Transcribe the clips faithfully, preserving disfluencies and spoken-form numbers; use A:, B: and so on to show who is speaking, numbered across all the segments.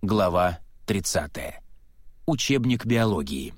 A: Глава тридцатая. Учебник биологии.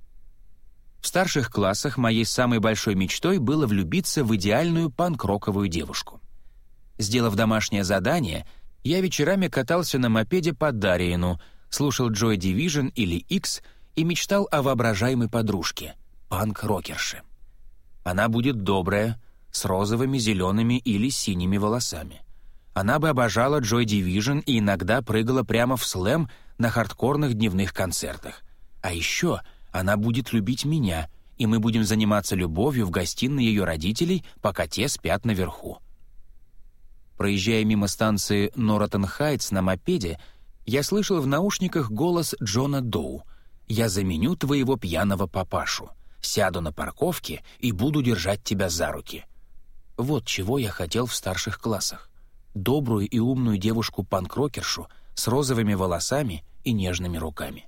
A: В старших классах моей самой большой мечтой было влюбиться в идеальную панк-роковую девушку. Сделав домашнее задание, я вечерами катался на мопеде по Дариену, слушал Joy Division или X и мечтал о воображаемой подружке — панк-рокерше. Она будет добрая, с розовыми, зелеными или синими волосами. Она бы обожала Joy Division и иногда прыгала прямо в слэм на хардкорных дневных концертах. А еще она будет любить меня, и мы будем заниматься любовью в гостиной ее родителей, пока те спят наверху. Проезжая мимо станции Норотон-Хайтс на мопеде, я слышал в наушниках голос Джона Доу: «Я заменю твоего пьяного папашу, сяду на парковке и буду держать тебя за руки». Вот чего я хотел в старших классах. Добрую и умную девушку-панк-рокершу с розовыми волосами и нежными руками.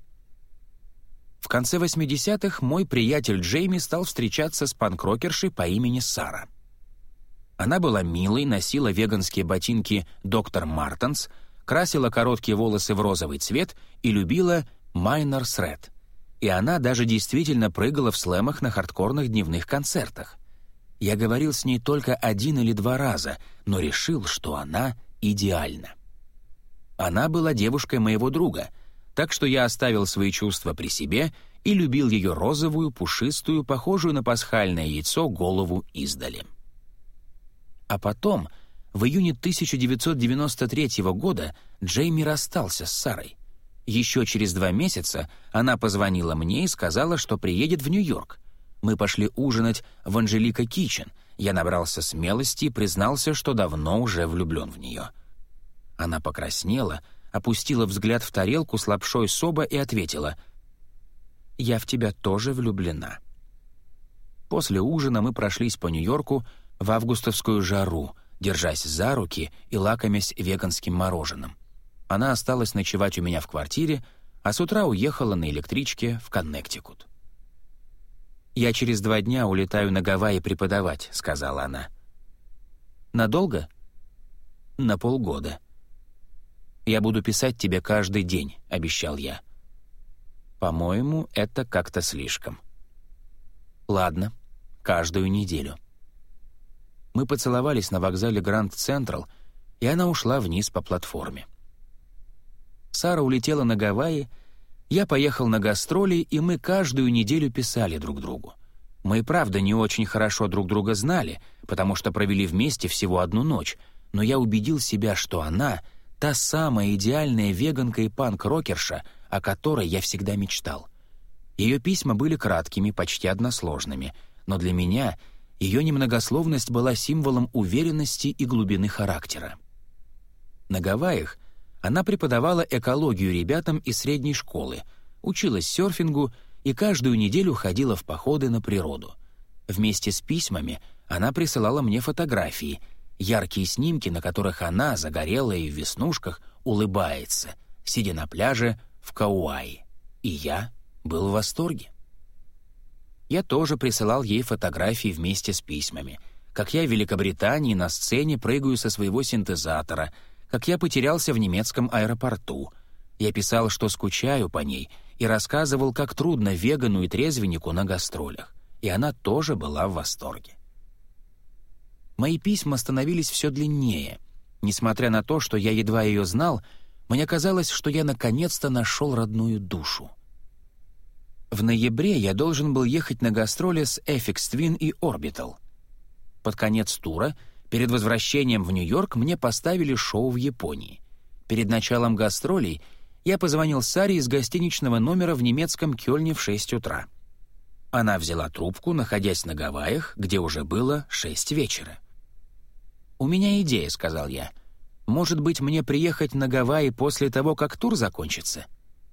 A: В конце восьмидесятых мой приятель Джейми стал встречаться с панк-рокершей по имени Сара. Она была милой, носила веганские ботинки доктор Мартенс, красила короткие волосы в розовый цвет и любила Minor Threat. И она даже действительно прыгала в слэмах на хардкорных дневных концертах. Я говорил с ней только один или два раза, но решил, что она идеальна. Она была девушкой моего друга, так что я оставил свои чувства при себе и любил ее розовую, пушистую, похожую на пасхальное яйцо голову издали. А потом, в июне тысяча девятьсот девяносто третьего года, Джейми расстался с Сарой. Еще через два месяца она позвонила мне и сказала, что приедет в Нью-Йорк. Мы пошли ужинать в Анжелика Китчен. Я набрался смелости и признался, что давно уже влюблен в нее. Она покраснела, опустила взгляд в тарелку с лапшой соба и ответила: «Я в тебя тоже влюблена». После ужина мы прошлись по Нью-Йорку в августовскую жару, держась за руки и лакомясь веганским мороженым. Она осталась ночевать у меня в квартире, а с утра уехала на электричке в Коннектикут. «Я через два дня улетаю на Гавайи преподавать», — сказала она. «Надолго?» «На полгода». «Я буду писать тебе каждый день», — обещал я. «По-моему, это как-то слишком». «Ладно, каждую неделю». Мы поцеловались на вокзале Гранд Централ, и она ушла вниз по платформе. Сара улетела на Гавайи, я поехал на гастроли, и мы каждую неделю писали друг другу. Мы и правда не очень хорошо друг друга знали, потому что провели вместе всего одну ночь, но я убедил себя, что она — та самая идеальная веганка и панк-рокерша, о которой я всегда мечтал. Ее письма были краткими, почти односложными, но для меня ее немногословность была символом уверенности и глубины характера. На Гавайях она преподавала экологию ребятам из средней школы, училась серфингу и каждую неделю ходила в походы на природу. Вместе с письмами она присылала мне фотографии, яркие снимки, на которых она, загорелая и в веснушках, улыбается, сидя на пляже в Кауаи. И я был в восторге. Я тоже присылал ей фотографии вместе с письмами, как я в Великобритании на сцене прыгаю со своего синтезатора, как я потерялся в немецком аэропорту. Я писал, что скучаю по ней, и рассказывал, как трудно вегану и трезвеннику на гастролях. И она тоже была в восторге. Мои письма становились все длиннее. Несмотря на то, что я едва ее знал, мне казалось, что я наконец-то нашел родную душу. В ноябре я должен был ехать на гастроли с Aphex Twin и Orbital. Под конец тура, перед возвращением в Нью-Йорк, мне поставили шоу в Японии. Перед началом гастролей я позвонил Саре из гостиничного номера в немецком Кёльне в шесть утра. Она взяла трубку, находясь на Гавайях, где уже было шесть вечера. «У меня идея», — сказал я. «Может быть, мне приехать на Гавайи после того, как тур закончится?»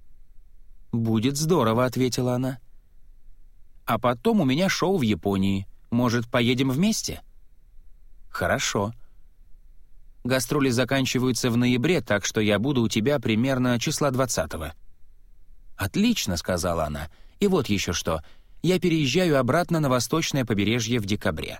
A: «Будет здорово», — ответила она. «А потом у меня шоу в Японии. Может, поедем вместе?» «Хорошо. Гастроли заканчиваются в ноябре, так что я буду у тебя примерно числа двадцатого». «Отлично», — сказала она. «И вот еще что. Я переезжаю обратно на восточное побережье в декабре».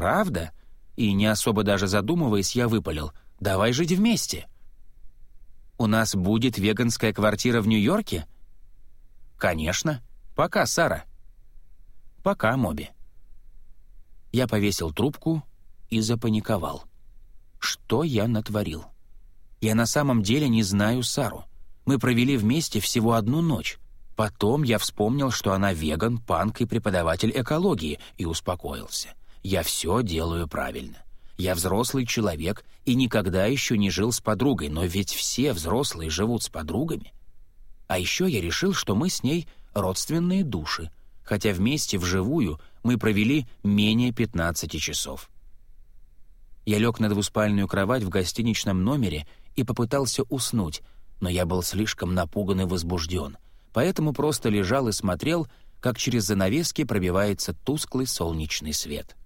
A: «Правда?» И не особо даже задумываясь, я выпалил: «Давай жить вместе». «У нас будет веганская квартира в Нью-Йорке?» «Конечно. Пока, Сара». «Пока, Моби». Я повесил трубку и запаниковал. Что я натворил? Я на самом деле не знаю Сару. Мы провели вместе всего одну ночь. Потом я вспомнил, что она веган, панк и преподаватель экологии, и успокоился. Я все делаю правильно. Я взрослый человек и никогда еще не жил с подругой, но ведь все взрослые живут с подругами. А еще я решил, что мы с ней родственные души, хотя вместе вживую мы провели менее пятнадцати часов. Я лег на двуспальную кровать в гостиничном номере и попытался уснуть, но я был слишком напуган и возбужден, поэтому просто лежал и смотрел, как через занавески пробивается тусклый солнечный свет.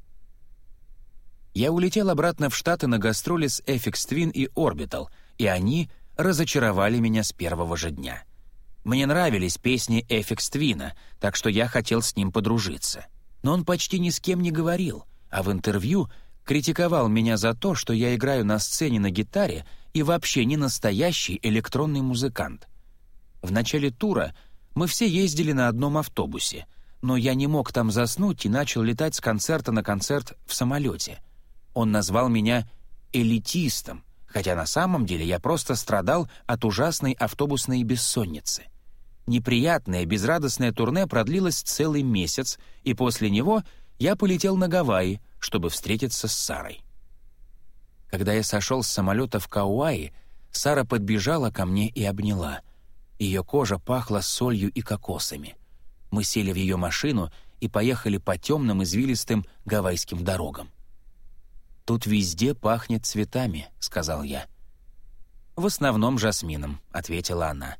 A: Я улетел обратно в Штаты на гастроли с Aphex Twin и Orbital, и они разочаровали меня с первого же дня. Мне нравились песни Aphex Twin, так что я хотел с ним подружиться. Но он почти ни с кем не говорил, а в интервью критиковал меня за то, что я играю на сцене на гитаре и вообще не настоящий электронный музыкант. В начале тура мы все ездили на одном автобусе, но я не мог там заснуть и начал летать с концерта на концерт в самолете. Он назвал меня элитистом, хотя на самом деле я просто страдал от ужасной автобусной бессонницы. Неприятное, безрадостное турне продлилось целый месяц, и после него я полетел на Гавайи, чтобы встретиться с Сарой. Когда я сошел с самолета в Кауаи, Сара подбежала ко мне и обняла. Ее кожа пахла солью и кокосами. Мы сели в ее машину и поехали по темным извилистым гавайским дорогам. «Тут везде пахнет цветами», — сказал я. «В основном жасмином», — ответила она.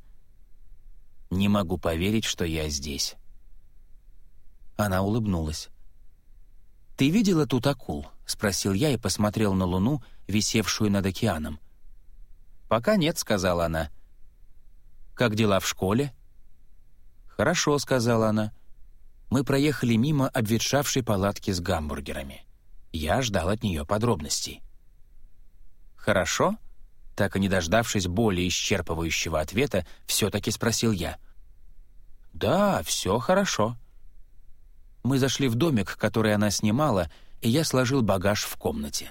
A: «Не могу поверить, что я здесь». Она улыбнулась. «Ты видела тут акул?» — спросил я и посмотрел на луну, висевшую над океаном. «Пока нет», — сказала она. «Как дела в школе?» «Хорошо», — сказала она. Мы проехали мимо обветшавшей палатки с гамбургерами. Я ждал от нее подробностей. «Хорошо?» Так и не дождавшись более исчерпывающего ответа, все-таки спросил я. «Да, все хорошо». Мы зашли в домик, который она снимала, и я сложил багаж в комнате.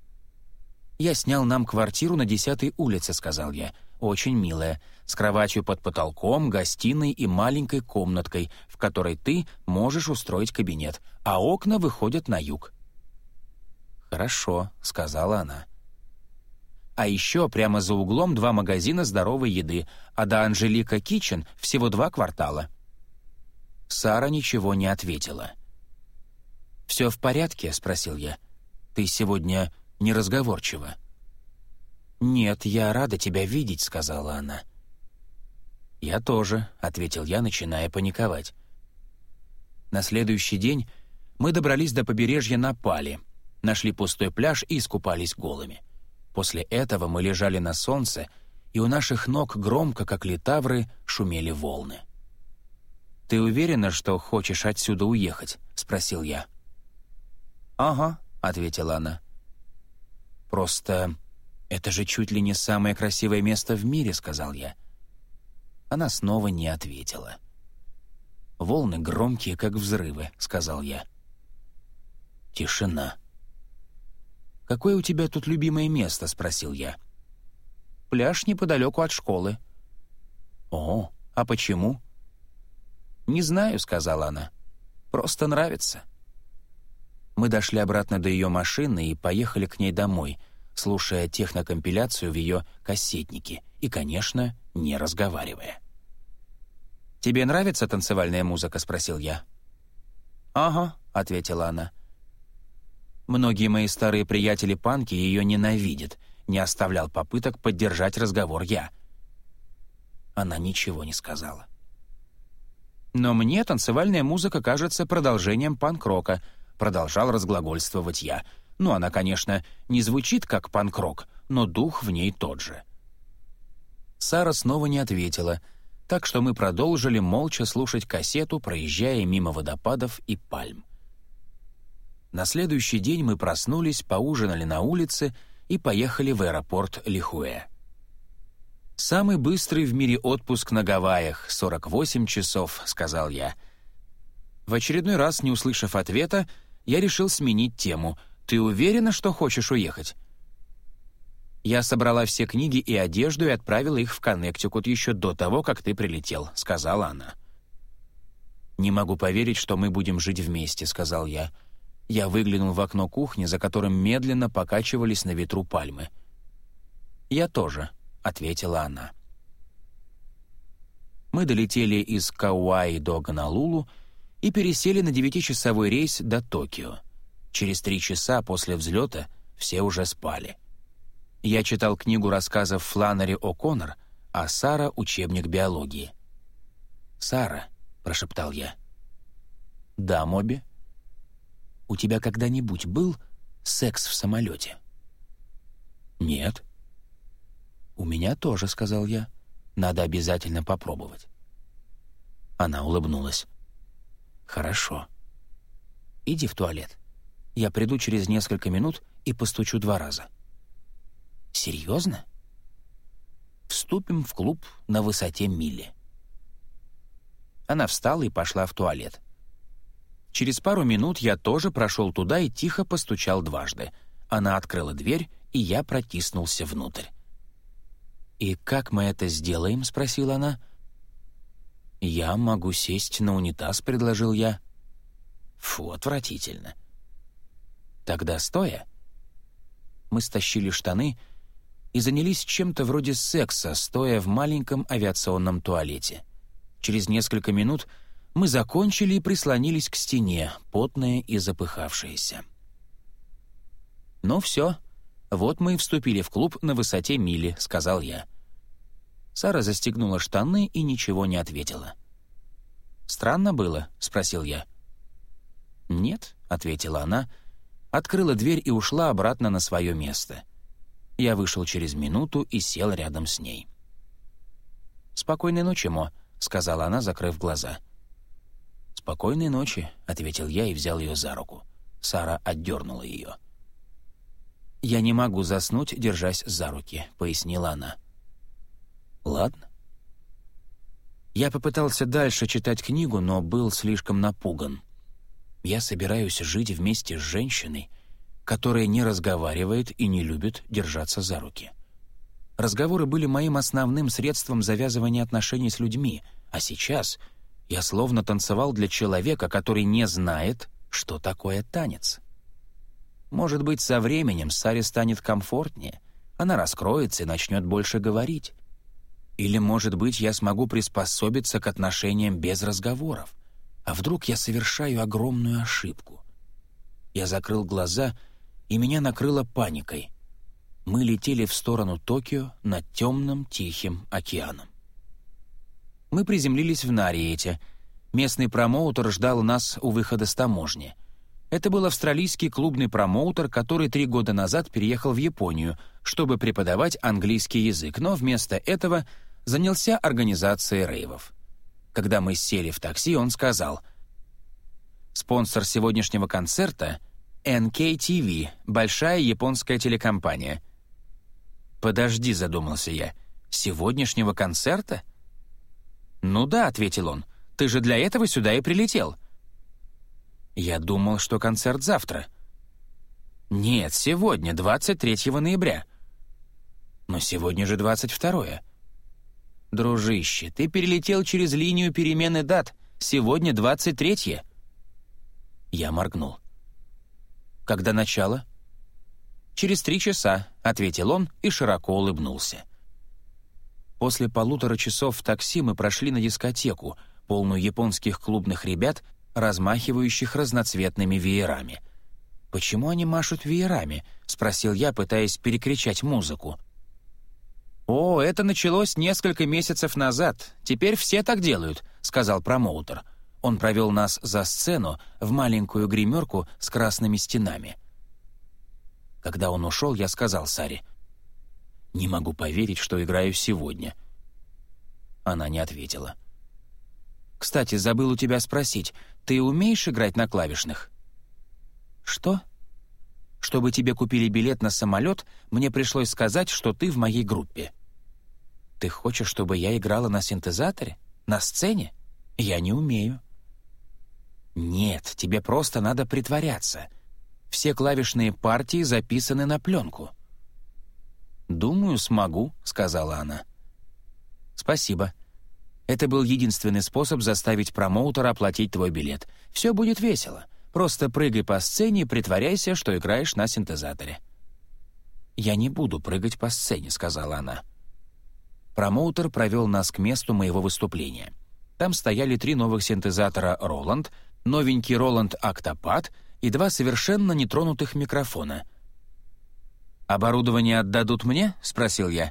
A: «Я снял нам квартиру на десятой улице», — сказал я. «Очень милая, с кроватью под потолком, гостиной и маленькой комнаткой, в которой ты можешь устроить кабинет, а окна выходят на юг». «Хорошо», — сказала она. «А еще прямо за углом два магазина здоровой еды, а до Анжелика Китчен всего два квартала». Сара ничего не ответила. «Все в порядке?» — спросил я. «Ты сегодня неразговорчива». «Нет, я рада тебя видеть», — сказала она. «Я тоже», — ответил я, начиная паниковать. На следующий день мы добрались до побережья на Пали, нашли пустой пляж и искупались голыми. После этого мы лежали на солнце, и у наших ног громко, как литавры, шумели волны. «Ты уверена, что хочешь отсюда уехать?» — спросил я. «Ага», — ответила она. «Просто это же чуть ли не самое красивое место в мире», — сказал я. Она снова не ответила. «Волны громкие, как взрывы», — сказал я. Тишина. «Какое у тебя тут любимое место?» — спросил я. «Пляж неподалеку от школы». «О, а почему?» «Не знаю», — сказала она. «Просто нравится». Мы дошли обратно до ее машины и поехали к ней домой, слушая технокомпиляцию в ее кассетнике и, конечно, не разговаривая. «Тебе нравится танцевальная музыка?» — спросил я. «Ага», — ответила она. «Многие мои старые приятели-панки ее ненавидят», — не оставлял попыток поддержать разговор я. Она ничего не сказала. «Но мне танцевальная музыка кажется продолжением панк-рока», — продолжал разглагольствовать я. «Ну, она, конечно, не звучит как панк-рок, но дух в ней тот же». Сара снова не ответила, так что мы продолжили молча слушать кассету, проезжая мимо водопадов и пальм. На следующий день мы проснулись, поужинали на улице и поехали в аэропорт Лихуэ. «Самый быстрый в мире отпуск на Гавайях — сорок восемь часов», — сказал я. В очередной раз, не услышав ответа, я решил сменить тему. «Ты уверена, что хочешь уехать?» «Я собрала все книги и одежду и отправила их в Коннектикут еще до того, как ты прилетел», — сказала она. «Не могу поверить, что мы будем жить вместе», — сказал я. Я выглянул в окно кухни, за которым медленно покачивались на ветру пальмы. «Я тоже», — ответила она. Мы долетели из Кауаи до Гонолулу и пересели на девятичасовой рейс до Токио. Через три часа после взлета все уже спали. Я читал книгу рассказов Фланнери О'Коннор, а Сара — учебник биологии. «Сара», — прошептал я. «Да, Моби?» «У тебя когда-нибудь был секс в самолете?» «Нет». «У меня тоже», — сказал я. «Надо обязательно попробовать». Она улыбнулась. «Хорошо. Иди в туалет. Я приду через несколько минут и постучу два раза». «Серьезно?» «Вступим в клуб на высоте мили». Она встала и пошла в туалет. Через пару минут я тоже прошел туда и тихо постучал дважды. Она открыла дверь, и я протиснулся внутрь. «И как мы это сделаем?» — спросила она. «Я могу сесть на унитаз», — предложил я. «Фу, отвратительно». «Тогда стоя». Мы стащили штаны и занялись чем-то вроде секса, стоя в маленьком авиационном туалете. Через несколько минут мы закончили и прислонились к стене, потные и запыхавшиеся. «Ну все, вот мы и вступили в клуб на высоте мили», — сказал я. Сара застегнула штаны и ничего не ответила. «Странно было?» — спросил я. «Нет», — ответила она, открыла дверь и ушла обратно на свое место. Я вышел через минуту и сел рядом с ней. «Спокойной ночи, Мо», — сказала она, закрыв глаза. «Спокойной ночи», — ответил я и взял ее за руку. Сара отдернула ее. «Я не могу заснуть, держась за руки», — пояснила она. «Ладно». Я попытался дальше читать книгу, но был слишком напуган. Я собираюсь жить вместе с женщиной, которая не разговаривает и не любит держаться за руки. Разговоры были моим основным средством завязывания отношений с людьми, а сейчас я словно танцевал для человека, который не знает, что такое танец. Может быть, со временем Саре станет комфортнее, она раскроется и начнет больше говорить. Или, может быть, я смогу приспособиться к отношениям без разговоров. А вдруг я совершаю огромную ошибку? Я закрыл глаза, и меня накрыло паникой. Мы летели в сторону Токио над темным Тихим океаном. Мы приземлились в Нариэте. Местный промоутер ждал нас у выхода с таможни. Это был австралийский клубный промоутер, который три года назад переехал в Японию, чтобы преподавать английский язык, но вместо этого занялся организацией рейвов. Когда мы сели в такси, он сказал: «Спонсор сегодняшнего концерта — эн кей ти ви, большая японская телекомпания». «Подожди», — задумался я, — «сегодняшнего концерта?» «Ну да», — ответил он, — «ты же для этого сюда и прилетел». Я думал, что концерт завтра. «Нет, сегодня, двадцать третьего ноября». «Но сегодня же двадцать второе. «Дружище, ты перелетел через линию перемены дат. Сегодня двадцать третье». Я моргнул. «Когда начало?» «Через три часа», — ответил он и широко улыбнулся. После полутора часов в такси мы прошли на дискотеку, полную японских клубных ребят, размахивающих разноцветными веерами. «Почему они машут веерами?» — спросил я, пытаясь перекричать музыку. «О, это началось несколько месяцев назад. Теперь все так делают», — сказал промоутер. Он провел нас за сцену в маленькую гримерку с красными стенами. Когда он ушел, я сказал Саре: «Не могу поверить, что играю сегодня». Она не ответила. «Кстати, забыл у тебя спросить, ты умеешь играть на клавишных?» «Что?» «Чтобы тебе купили билет на самолет, мне пришлось сказать, что ты в моей группе». «Ты хочешь, чтобы я играла на синтезаторе? На сцене? Я не умею». «Нет, тебе просто надо притворяться. Все клавишные партии записаны на пленку». «Думаю, смогу», — сказала она. «Спасибо. Это был единственный способ заставить промоутера оплатить твой билет. Все будет весело. Просто прыгай по сцене и притворяйся, что играешь на синтезаторе». «Я не буду прыгать по сцене», — сказала она. Промоутер провел нас к месту моего выступления. Там стояли три новых синтезатора Roland, новенький Roland Octopad и два совершенно нетронутых микрофона. «Оборудование отдадут мне?» — спросил я.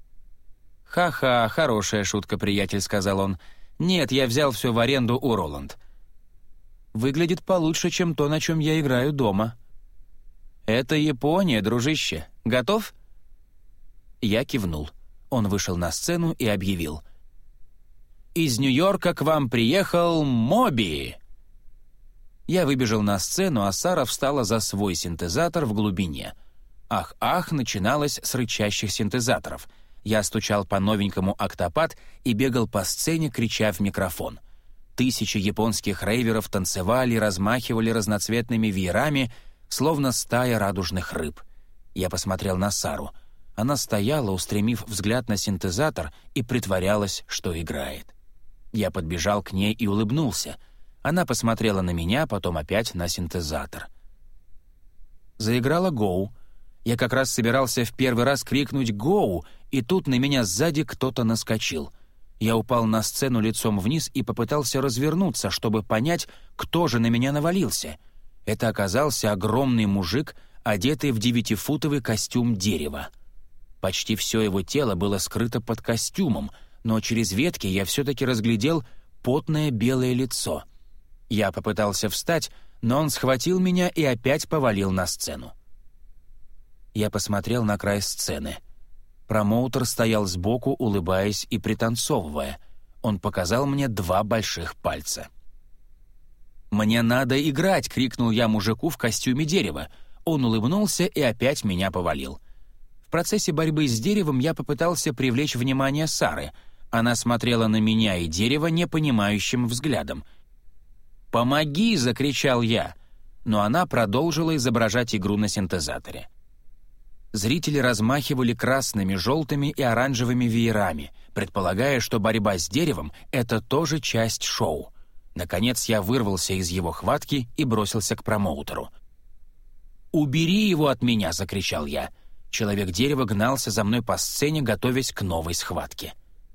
A: «Ха-ха, хорошая шутка, приятель», — сказал он. «Нет, я взял все в аренду у Roland. Выглядит получше, чем то, на чем я играю дома». «Это Япония, дружище. Готов?» Я кивнул. Он вышел на сцену и объявил: «Из Нью-Йорка к вам приехал Моби!» Я выбежал на сцену, а Сара встала за свой синтезатор в глубине. «Ах-ах» начиналось с рычащих синтезаторов. Я стучал по новенькому «Октопад» и бегал по сцене, крича в микрофон. Тысячи японских рейверов танцевали, размахивали разноцветными веерами, словно стая радужных рыб. Я посмотрел на Сару. Она стояла, устремив взгляд на синтезатор, и притворялась, что играет. Я подбежал к ней и улыбнулся. Она посмотрела на меня, потом опять на синтезатор. Заиграла «Гоу». Я как раз собирался в первый раз крикнуть «Гоу», и тут на меня сзади кто-то наскочил. Я упал на сцену лицом вниз и попытался развернуться, чтобы понять, кто же на меня навалился. Это оказался огромный мужик, одетый в девятифутовый костюм дерева. Почти все его тело было скрыто под костюмом, но через ветки я все-таки разглядел потное белое лицо. Я попытался встать, но он схватил меня и опять повалил на сцену. Я посмотрел на край сцены. Промоутер стоял сбоку, улыбаясь и пританцовывая. Он показал мне два больших пальца. «Мне надо играть!» — крикнул я мужику в костюме дерева. Он улыбнулся и опять меня повалил. В процессе борьбы с деревом я попытался привлечь внимание Сары. Она смотрела на меня и дерево непонимающим взглядом. «Помоги!» — закричал я. Но она продолжила изображать игру на синтезаторе. Зрители размахивали красными, желтыми и оранжевыми веерами, предполагая, что борьба с деревом — это тоже часть шоу. Наконец я вырвался из его хватки и бросился к промоутеру. «Убери его от меня!» — закричал я. Человек-дерево гнался за мной по сцене, готовясь к новой схватке.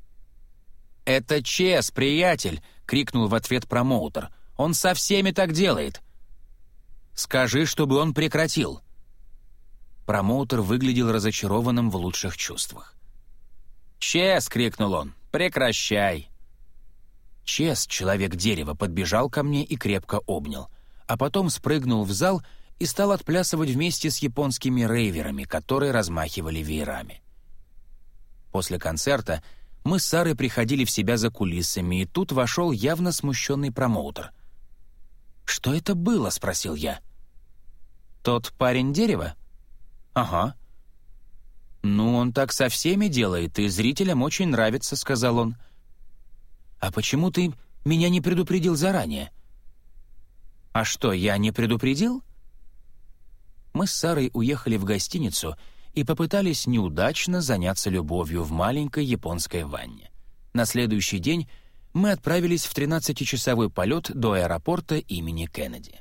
A: «Это Чес, приятель!» — крикнул в ответ промоутер. «Он со всеми так делает!» «Скажи, чтобы он прекратил!» Промоутер выглядел разочарованным в лучших чувствах. «Чес!» — крикнул он. «Прекращай!» Чес, человек-дерево, подбежал ко мне и крепко обнял, а потом спрыгнул в зал и стал отплясывать вместе с японскими рейверами, которые размахивали веерами. После концерта мы с Сарой приходили в себя за кулисами, и тут вошел явно смущенный промоутер. «Что это было?» — спросил я. «Тот парень дерева?» «Ага». «Ну, он так со всеми делает, и зрителям очень нравится», — сказал он. «А почему ты меня не предупредил заранее?» «А что, я не предупредил?» Мы с Сарой уехали в гостиницу и попытались неудачно заняться любовью в маленькой японской ванне. На следующий день мы отправились в тринадцатичасовой полет до аэропорта имени Кеннеди.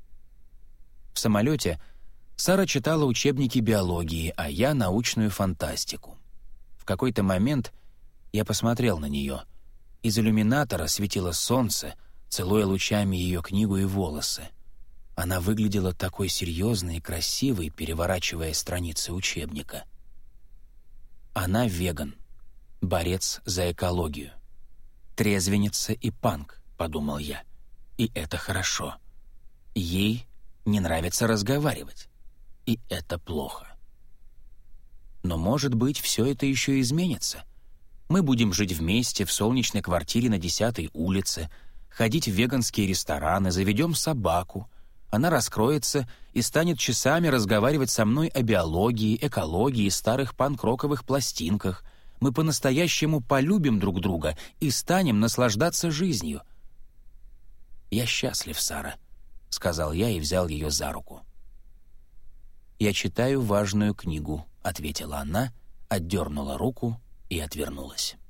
A: В самолете Сара читала учебники биологии, а я — научную фантастику. В какой-то момент я посмотрел на нее. Из иллюминатора светило солнце, целуя лучами ее книгу и волосы. Она выглядела такой серьезной и красивой, переворачивая страницы учебника. Она веган, борец за экологию. Трезвенница и панк, подумал я. И это хорошо. Ей не нравится разговаривать. И это плохо. Но, может быть, все это еще изменится. Мы будем жить вместе в солнечной квартире на десятой улице, ходить в веганские рестораны, заведем собаку. Она раскроется и станет часами разговаривать со мной о биологии, экологии и старых панк-роковых пластинках. мы по-настоящему полюбим друг друга и станем наслаждаться жизнью. «Я счастлив, Сара», — сказал я и взял ее за руку. «Я читаю важную книгу», — ответила она, отдернула руку и отвернулась.